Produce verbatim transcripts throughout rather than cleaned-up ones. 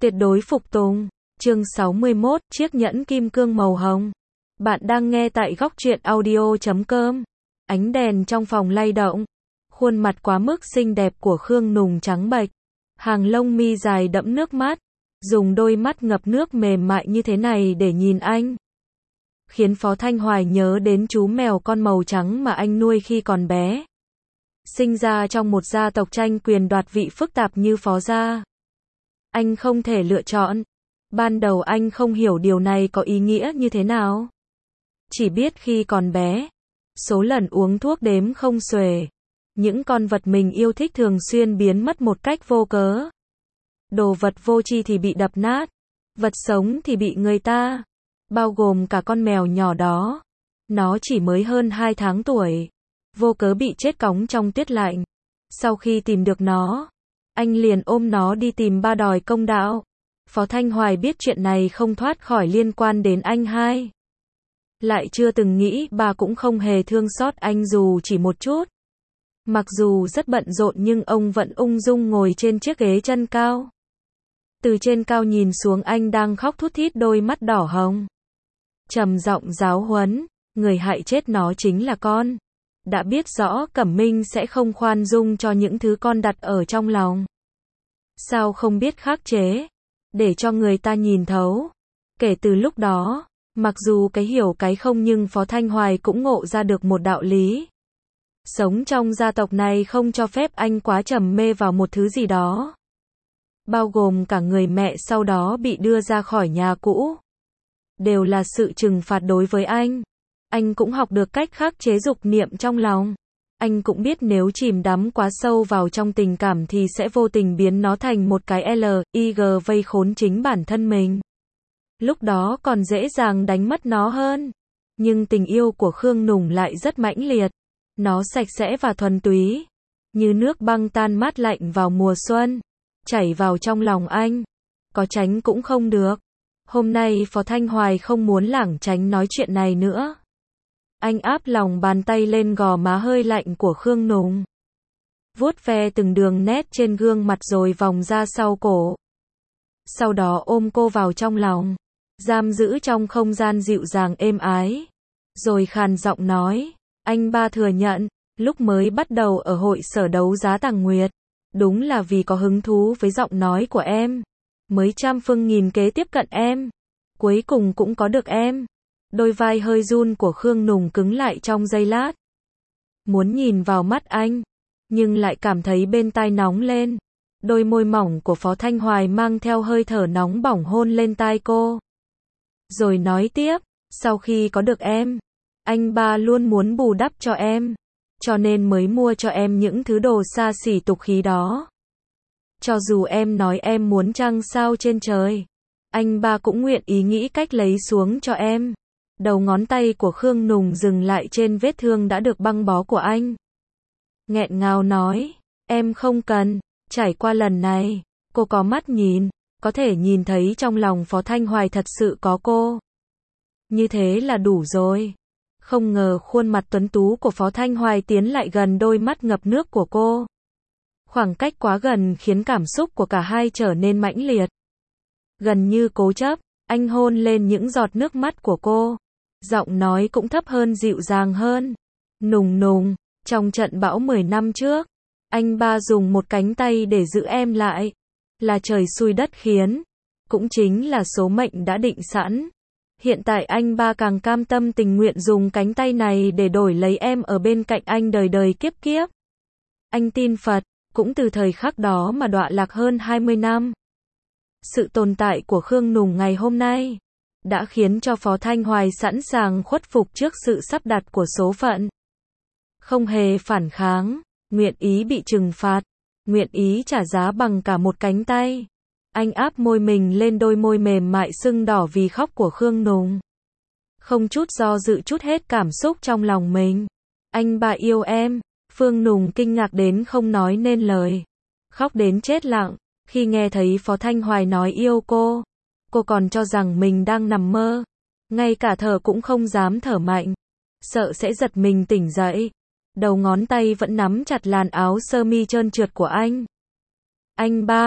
Tuyệt đối phục tùng. Chương sáu mươi mốt, chiếc nhẫn kim cương màu hồng. Bạn đang nghe tại góc truyện audio chấm com. Ánh đèn trong phòng lay động. Khuôn mặt quá mức xinh đẹp của Khương Nùng trắng bệch. Hàng lông mi dài đẫm nước mắt. Dùng đôi mắt ngập nước mềm mại như thế này để nhìn anh. Khiến Phó Thanh Hoài nhớ đến chú mèo con màu trắng mà anh nuôi khi còn bé. Sinh ra trong một gia tộc tranh quyền đoạt vị phức tạp như Phó gia. Anh không thể lựa chọn. Ban đầu anh không hiểu điều này có ý nghĩa như thế nào. Chỉ biết khi còn bé, số lần uống thuốc đếm không xuể. Những con vật mình yêu thích thường xuyên biến mất một cách vô cớ. Đồ vật vô tri thì bị đập nát, vật sống thì bị người ta, bao gồm cả con mèo nhỏ đó. Nó chỉ mới hơn hai tháng tuổi, vô cớ bị chết cóng trong tuyết lạnh. Sau khi tìm được nó, anh liền ôm nó đi tìm ba đòi công đạo. Phó Thanh Hoài biết chuyện này không thoát khỏi liên quan đến anh hai. Lại chưa từng nghĩ bà cũng không hề thương xót anh dù chỉ một chút. Mặc dù rất bận rộn nhưng ông vẫn ung dung ngồi trên chiếc ghế chân cao. Từ trên cao nhìn xuống anh đang khóc thút thít đôi mắt đỏ hồng. Trầm giọng giáo huấn, người hại chết nó chính là con. Đã biết rõ Cẩm Minh sẽ không khoan dung cho những thứ con đặt ở trong lòng. Sao không biết khắc chế, để cho người ta nhìn thấu. Kể từ lúc đó, mặc dù cái hiểu cái không nhưng Phó Thanh Hoài cũng ngộ ra được một đạo lý. Sống trong gia tộc này không cho phép anh quá trầm mê vào một thứ gì đó. Bao gồm cả người mẹ sau đó bị đưa ra khỏi nhà cũ. Đều là sự trừng phạt đối với anh. Anh cũng học được cách khắc chế dục niệm trong lòng. Anh cũng biết nếu chìm đắm quá sâu vào trong tình cảm thì sẽ vô tình biến nó thành một cái L I G vây khốn chính bản thân mình. Lúc đó còn dễ dàng đánh mất nó hơn. Nhưng tình yêu của Khương Nùng lại rất mãnh liệt. Nó sạch sẽ và thuần túy. Như nước băng tan mát lạnh vào mùa xuân. Chảy vào trong lòng anh. Có tránh cũng không được. Hôm nay Phó Thanh Hoài không muốn lảng tránh nói chuyện này nữa. Anh áp lòng bàn tay lên gò má hơi lạnh của Khương Nùng. Vuốt ve từng đường nét trên gương mặt rồi vòng ra sau cổ. Sau đó ôm cô vào trong lòng. Giam giữ trong không gian dịu dàng êm ái. Rồi khàn giọng nói. Anh ba thừa nhận, lúc mới bắt đầu ở hội sở đấu giá Tàng Nguyệt. Đúng là vì có hứng thú với giọng nói của em. Mới trăm phương nghìn kế tiếp cận em. Cuối cùng cũng có được em. Đôi vai hơi run của Khương Nùng cứng lại trong giây lát. Muốn nhìn vào mắt anh, nhưng lại cảm thấy bên tai nóng lên. Đôi môi mỏng của Phó Thanh Hoài mang theo hơi thở nóng bỏng hôn lên tai cô. Rồi nói tiếp, sau khi có được em, anh ba luôn muốn bù đắp cho em. Cho nên mới mua cho em những thứ đồ xa xỉ tục khí đó. Cho dù em nói em muốn trăng sao trên trời, anh ba cũng nguyện ý nghĩ cách lấy xuống cho em. Đầu ngón tay của Khương Nùng dừng lại trên vết thương đã được băng bó của anh. Nghẹn ngào nói, em không cần. Trải qua lần này, cô có mắt nhìn, có thể nhìn thấy trong lòng Phó Thanh Hoài thật sự có cô. Như thế là đủ rồi. Không ngờ khuôn mặt tuấn tú của Phó Thanh Hoài tiến lại gần đôi mắt ngập nước của cô. Khoảng cách quá gần khiến cảm xúc của cả hai trở nên mãnh liệt. Gần như cố chấp, anh hôn lên những giọt nước mắt của cô. Giọng nói cũng thấp hơn dịu dàng hơn. Nùng Nùng, trong trận bão mười năm trước, anh ba dùng một cánh tay để giữ em lại. Là trời xui đất khiến. Cũng chính là số mệnh đã định sẵn. Hiện tại anh ba càng cam tâm tình nguyện dùng cánh tay này để đổi lấy em ở bên cạnh anh đời đời kiếp kiếp. Anh tin Phật, cũng từ thời khắc đó mà đọa lạc hơn hai mươi năm. Sự tồn tại của Khương Nùng ngày hôm nay đã khiến cho Phó Thanh Hoài sẵn sàng khuất phục trước sự sắp đặt của số phận. Không hề phản kháng, nguyện ý bị trừng phạt, nguyện ý trả giá bằng cả một cánh tay. Anh áp môi mình lên đôi môi mềm mại sưng đỏ vì khóc của Khương Nùng. Không chút do dự chút hết cảm xúc trong lòng mình. Anh ba yêu em. Phương Nùng kinh ngạc đến không nói nên lời. Khóc đến chết lặng, khi nghe thấy Phó Thanh Hoài nói yêu cô. Cô còn cho rằng mình đang nằm mơ. Ngay cả thở cũng không dám thở mạnh. Sợ sẽ giật mình tỉnh dậy. Đầu ngón tay vẫn nắm chặt làn áo sơ mi trơn trượt của anh. Anh ba,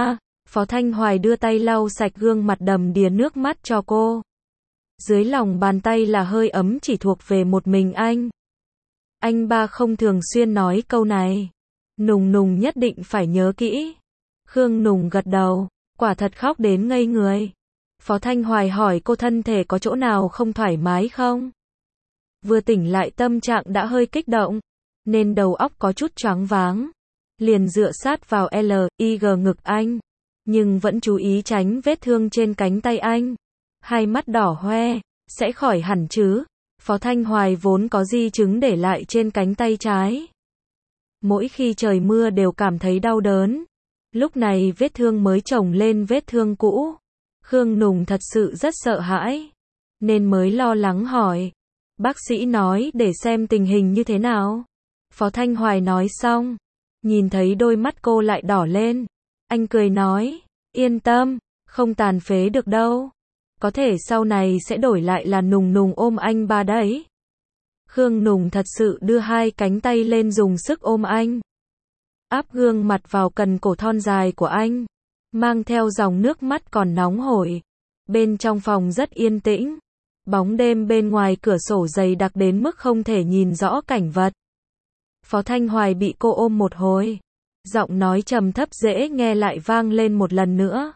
Phó Thanh Hoài đưa tay lau sạch gương mặt đầm đìa nước mắt cho cô. Dưới lòng bàn tay là hơi ấm chỉ thuộc về một mình anh. Anh ba không thường xuyên nói câu này. Nùng Nùng nhất định phải nhớ kỹ. Khương Nùng gật đầu, quả thật khóc đến ngây người. Phó Thanh Hoài hỏi cô thân thể có chỗ nào không thoải mái không? Vừa tỉnh lại tâm trạng đã hơi kích động, nên đầu óc có chút choáng váng. Liền dựa sát vào L I G ngực anh, nhưng vẫn chú ý tránh vết thương trên cánh tay anh. Hai mắt đỏ hoe, sẽ khỏi hẳn chứ? Phó Thanh Hoài vốn có di chứng để lại trên cánh tay trái. Mỗi khi trời mưa đều cảm thấy đau đớn. Lúc này vết thương mới chồng lên vết thương cũ. Khương Nùng thật sự rất sợ hãi, nên mới lo lắng hỏi. Bác sĩ nói để xem tình hình như thế nào. Phó Thanh Hoài nói xong, nhìn thấy đôi mắt cô lại đỏ lên. Anh cười nói, yên tâm, không tàn phế được đâu. Có thể sau này sẽ đổi lại là Nùng Nùng ôm anh ba đấy. Khương Nùng thật sự đưa hai cánh tay lên dùng sức ôm anh. Áp gương mặt vào cần cổ thon dài của anh, mang theo dòng nước mắt còn nóng hổi. Bên trong phòng rất yên tĩnh. Bóng đêm bên ngoài cửa sổ dày đặc đến mức không thể nhìn rõ cảnh vật. Phó Thanh Hoài bị cô ôm một hồi. Giọng nói trầm thấp dễ nghe lại vang lên một lần nữa.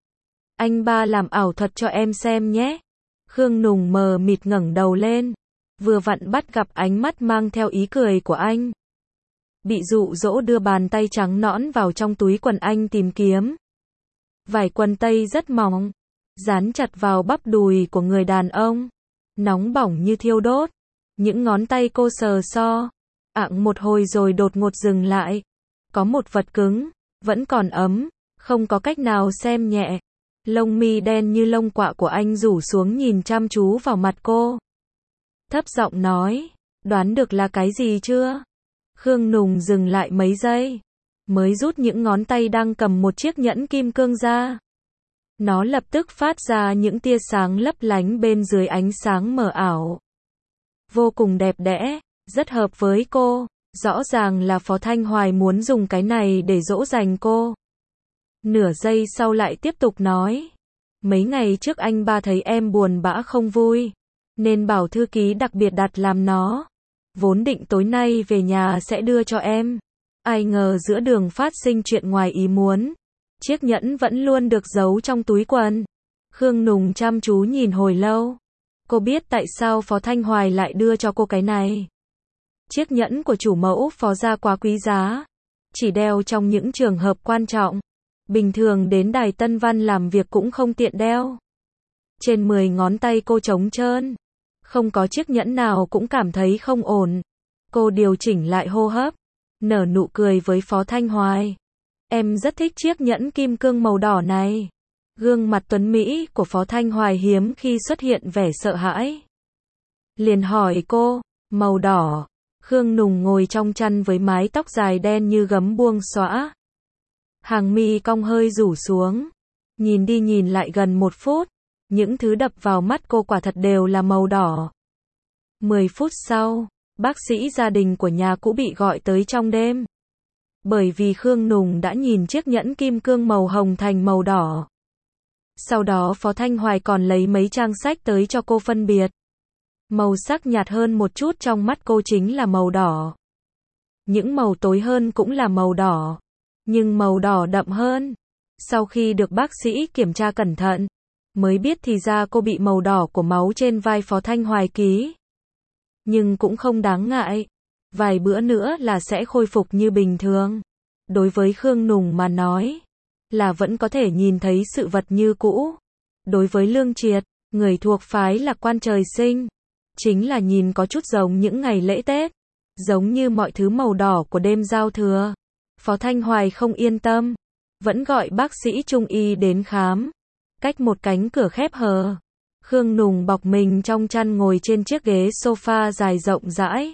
Anh ba làm ảo thuật cho em xem nhé. Khương Nùng mờ mịt ngẩng đầu lên. Vừa vặn bắt gặp ánh mắt mang theo ý cười của anh. Bị dụ dỗ đưa bàn tay trắng nõn vào trong túi quần anh tìm kiếm. Vải quần tây rất mỏng, dán chặt vào bắp đùi của người đàn ông. Nóng bỏng như thiêu đốt. Những ngón tay cô sờ so. Ạng một hồi rồi đột ngột dừng lại. Có một vật cứng, vẫn còn ấm, không có cách nào xem nhẹ. Lông mi đen như lông quạ của anh rủ xuống nhìn chăm chú vào mặt cô. Thấp giọng nói, đoán được là cái gì chưa? Khương Nùng dừng lại mấy giây, mới rút những ngón tay đang cầm một chiếc nhẫn kim cương ra. Nó lập tức phát ra những tia sáng lấp lánh bên dưới ánh sáng mờ ảo. Vô cùng đẹp đẽ, rất hợp với cô. Rõ ràng là Phó Thanh Hoài muốn dùng cái này để dỗ dành cô. Nửa giây sau lại tiếp tục nói. Mấy ngày trước anh ba thấy em buồn bã không vui, nên bảo thư ký đặc biệt đặt làm nó. Vốn định tối nay về nhà sẽ đưa cho em. Ai ngờ giữa đường phát sinh chuyện ngoài ý muốn. Chiếc nhẫn vẫn luôn được giấu trong túi quần. Khương Nùng chăm chú nhìn hồi lâu. Cô biết tại sao Phó Thanh Hoài lại đưa cho cô cái này. Chiếc nhẫn của chủ mẫu Phó gia quá quý giá. Chỉ đeo trong những trường hợp quan trọng. Bình thường đến Đài Tân Văn làm việc cũng không tiện đeo. Trên mười ngón tay cô trống trơn. Không có chiếc nhẫn nào cũng cảm thấy không ổn. Cô điều chỉnh lại hô hấp. Nở nụ cười với Phó Thanh Hoài. Em rất thích chiếc nhẫn kim cương màu đỏ này. Gương mặt tuấn Mỹ của Phó Thanh Hoài hiếm khi xuất hiện vẻ sợ hãi. Liền hỏi cô, màu đỏ. Khương Nùng ngồi trong chăn với mái tóc dài đen như gấm buông xõa. Hàng mi cong hơi rủ xuống. Nhìn đi nhìn lại gần một phút. Những thứ đập vào mắt cô quả thật đều là màu đỏ. Mười phút sau, bác sĩ gia đình của nhà cũ bị gọi tới trong đêm. Bởi vì Khương Nùng đã nhìn chiếc nhẫn kim cương màu hồng thành màu đỏ. Sau đó Phó Thanh Hoài còn lấy mấy trang sách tới cho cô phân biệt. Màu sắc nhạt hơn một chút trong mắt cô chính là màu đỏ. Những màu tối hơn cũng là màu đỏ. Nhưng màu đỏ đậm hơn. Sau khi được bác sĩ kiểm tra cẩn thận, mới biết thì ra cô bị màu đỏ của máu trên vai Phó Thanh Hoài ký. Nhưng cũng không đáng ngại. Vài bữa nữa là sẽ khôi phục như bình thường. Đối với Khương Nùng mà nói, là vẫn có thể nhìn thấy sự vật như cũ. Đối với Lương Triệt, người thuộc phái Lạc Quan trời sinh, chính là nhìn có chút giống những ngày lễ Tết. Giống như mọi thứ màu đỏ của đêm giao thừa. Phó Thanh Hoài không yên tâm. Vẫn gọi bác sĩ trung y đến khám. Cách một cánh cửa khép hờ. Khương Nùng bọc mình trong chăn ngồi trên chiếc ghế sofa dài rộng rãi.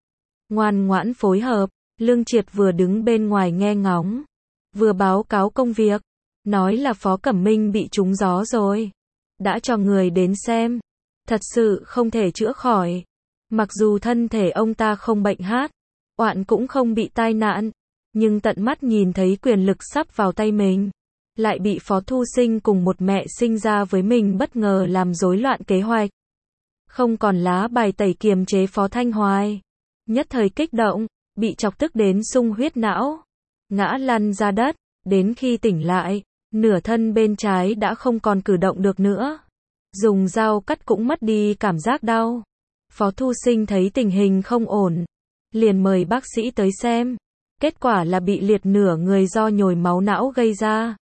Ngoan ngoãn phối hợp. Lương Triệt vừa đứng bên ngoài nghe ngóng. Vừa báo cáo công việc. Nói là Phó Cẩm Minh bị trúng gió rồi. Đã cho người đến xem. Thật sự không thể chữa khỏi. Mặc dù thân thể ông ta không bệnh hát. Oạn cũng không bị tai nạn. Nhưng tận mắt nhìn thấy quyền lực sắp vào tay mình. lại bị Phó Thu Sinh cùng một mẹ sinh ra với mình bất ngờ làm rối loạn kế hoạch. Không còn lá bài tẩy kiềm chế Phó Thanh Hoài. Nhất thời kích động, bị chọc tức đến sung huyết não, ngã lăn ra đất, đến khi tỉnh lại, nửa thân bên trái đã không còn cử động được nữa. Dùng dao cắt cũng mất đi cảm giác đau. Phó Thu Sinh thấy tình hình không ổn, liền mời bác sĩ tới xem. Kết quả là bị liệt nửa người do nhồi máu não gây ra.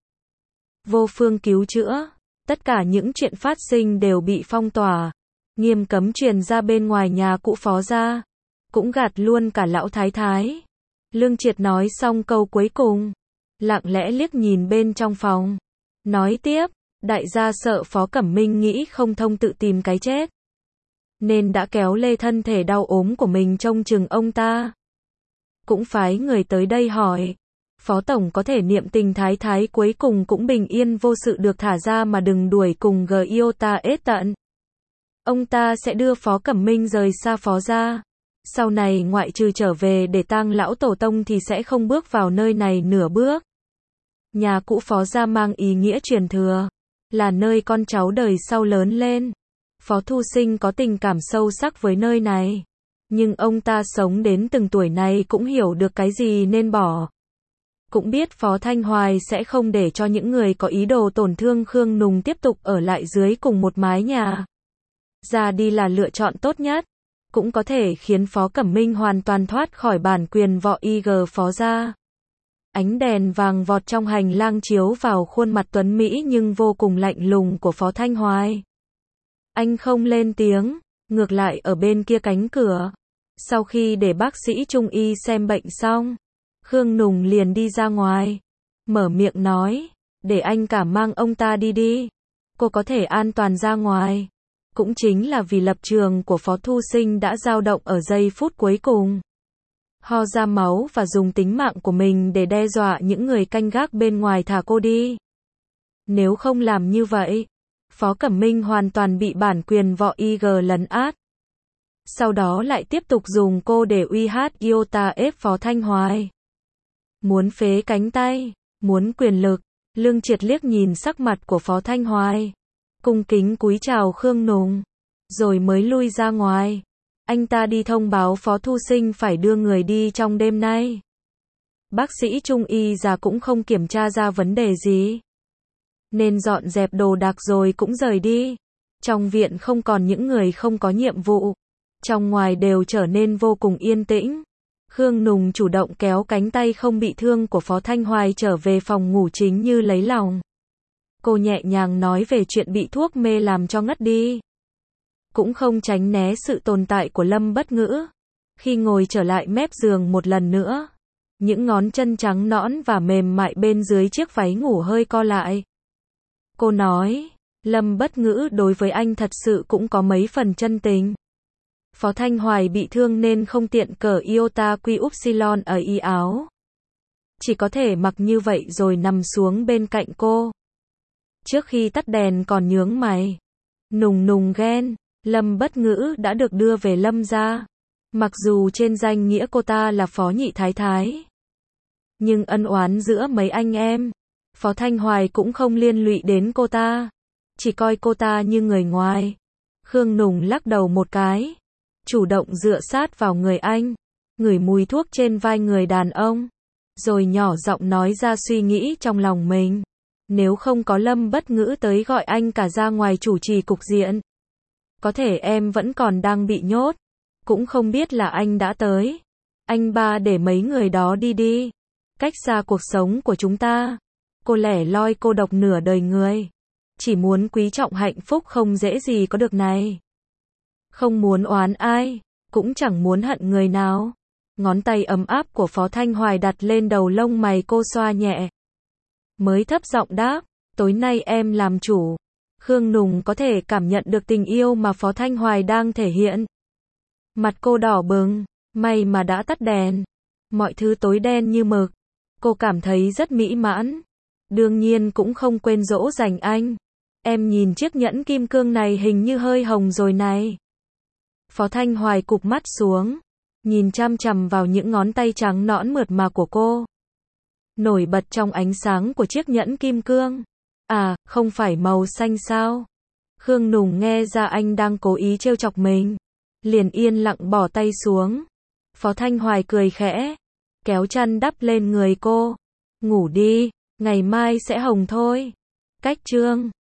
Vô phương cứu chữa, tất cả những chuyện phát sinh đều bị phong tỏa, nghiêm cấm truyền ra bên ngoài nhà cũ Phó gia, cũng gạt luôn cả lão thái thái. Lương Triệt nói xong câu cuối cùng, lặng lẽ liếc nhìn bên trong phòng, nói tiếp, đại gia sợ Phó Cẩm Minh nghĩ không thông tự tìm cái chết, nên đã kéo lê thân thể đau ốm của mình trông chừng ông ta. Cũng phái người tới đây hỏi, Phó Tổng có thể niệm tình thái thái cuối cùng cũng bình yên vô sự được thả ra mà đừng đuổi cùng Giota ết tận. Ông ta sẽ đưa Phó Cẩm Minh rời xa Phó gia. Sau này ngoại trừ trở về để tang lão tổ tông thì sẽ không bước vào nơi này nửa bước. Nhà cũ Phó gia mang ý nghĩa truyền thừa, là nơi con cháu đời sau lớn lên. Phó Thu Sinh có tình cảm sâu sắc với nơi này. Nhưng ông ta sống đến từng tuổi này cũng hiểu được cái gì nên bỏ. Cũng biết Phó Thanh Hoài sẽ không để cho những người có ý đồ tổn thương Khương Nùng tiếp tục ở lại dưới cùng một mái nhà. Ra đi là lựa chọn tốt nhất. Cũng có thể khiến Phó Cẩm Minh hoàn toàn thoát khỏi bản quyền võ i giê Phó gia. Ánh đèn vàng vọt trong hành lang chiếu vào khuôn mặt tuấn Mỹ nhưng vô cùng lạnh lùng của Phó Thanh Hoài. Anh không lên tiếng, ngược lại ở bên kia cánh cửa. Sau khi để bác sĩ trung y xem bệnh xong, Khương Nùng liền đi ra ngoài, mở miệng nói, để anh cả mang ông ta đi đi. Cô có thể an toàn ra ngoài. Cũng chính là vì lập trường của Phó Thu Sinh đã dao động ở giây phút cuối cùng. Ho ra máu và dùng tính mạng của mình để đe dọa những người canh gác bên ngoài thả cô đi. Nếu không làm như vậy, Phó Cẩm Minh hoàn toàn bị bản quyền võ i giê lấn át. Sau đó lại tiếp tục dùng cô để uy hát Iota ép Phó Thanh Hoài. Muốn phế cánh tay, muốn quyền lực. Lương Triệt liếc nhìn sắc mặt của Phó Thanh Hoài, cung kính cúi chào Khương Nùng, rồi mới lui ra ngoài. Anh ta đi thông báo Phó Thu Sinh phải đưa người đi trong đêm nay. Bác sĩ trung y già cũng không kiểm tra ra vấn đề gì, nên dọn dẹp đồ đạc rồi cũng rời đi. Trong viện không còn những người không có nhiệm vụ, trong ngoài đều trở nên vô cùng yên tĩnh. Khương Nùng chủ động kéo cánh tay không bị thương của Phó Thanh Hoài trở về phòng ngủ chính như lấy lòng. Cô nhẹ nhàng nói về chuyện bị thuốc mê làm cho ngất đi. Cũng không tránh né sự tồn tại của Lâm Bất Ngữ. Khi ngồi trở lại mép giường một lần nữa, những ngón chân trắng nõn và mềm mại bên dưới chiếc váy ngủ hơi co lại. Cô nói, Lâm Bất Ngữ đối với anh thật sự cũng có mấy phần chân tình. Phó Thanh Hoài bị thương nên không tiện cởi Iota Quy Upsilon ở y áo. Chỉ có thể mặc như vậy rồi nằm xuống bên cạnh cô. Trước khi tắt đèn còn nhướng mày. Nùng nùng ghen, Lâm Bất Ngữ đã được đưa về Lâm gia. Mặc dù trên danh nghĩa cô ta là Phó Nhị Thái Thái, nhưng ân oán giữa mấy anh em, Phó Thanh Hoài cũng không liên lụy đến cô ta. Chỉ coi cô ta như người ngoài. Khương Nùng lắc đầu một cái, chủ động dựa sát vào người anh, ngửi mùi thuốc trên vai người đàn ông, rồi nhỏ giọng nói ra suy nghĩ trong lòng mình. Nếu không có Lâm Bất Ngữ tới gọi anh cả ra ngoài chủ trì cục diện, có thể em vẫn còn đang bị nhốt. Cũng không biết là anh đã tới. Anh ba để mấy người đó đi đi. Cách xa cuộc sống của chúng ta. Cô lẻ loi cô độc nửa đời người. Chỉ muốn quý trọng hạnh phúc không dễ gì có được này. Không muốn oán ai, cũng chẳng muốn hận người nào. Ngón tay ấm áp của Phó Thanh Hoài đặt lên đầu lông mày cô xoa nhẹ. Mới thấp giọng đáp, tối nay em làm chủ. Khương Nùng có thể cảm nhận được tình yêu mà Phó Thanh Hoài đang thể hiện. Mặt cô đỏ bừng, may mà đã tắt đèn. Mọi thứ tối đen như mực. Cô cảm thấy rất mỹ mãn. Đương nhiên cũng không quên dỗ dành anh. Em nhìn chiếc nhẫn kim cương này hình như hơi hồng rồi này. Phó Thanh Hoài cụp mắt xuống, nhìn chăm chằm vào những ngón tay trắng nõn mượt mà của cô. nổi bật trong ánh sáng của chiếc nhẫn kim cương. À, không phải màu xanh sao? Khương Nùng nghe ra anh đang cố ý trêu chọc mình, liền yên lặng bỏ tay xuống. Phó Thanh Hoài cười khẽ, kéo chăn đắp lên người cô. Ngủ đi, ngày mai sẽ hồng thôi. Cách chương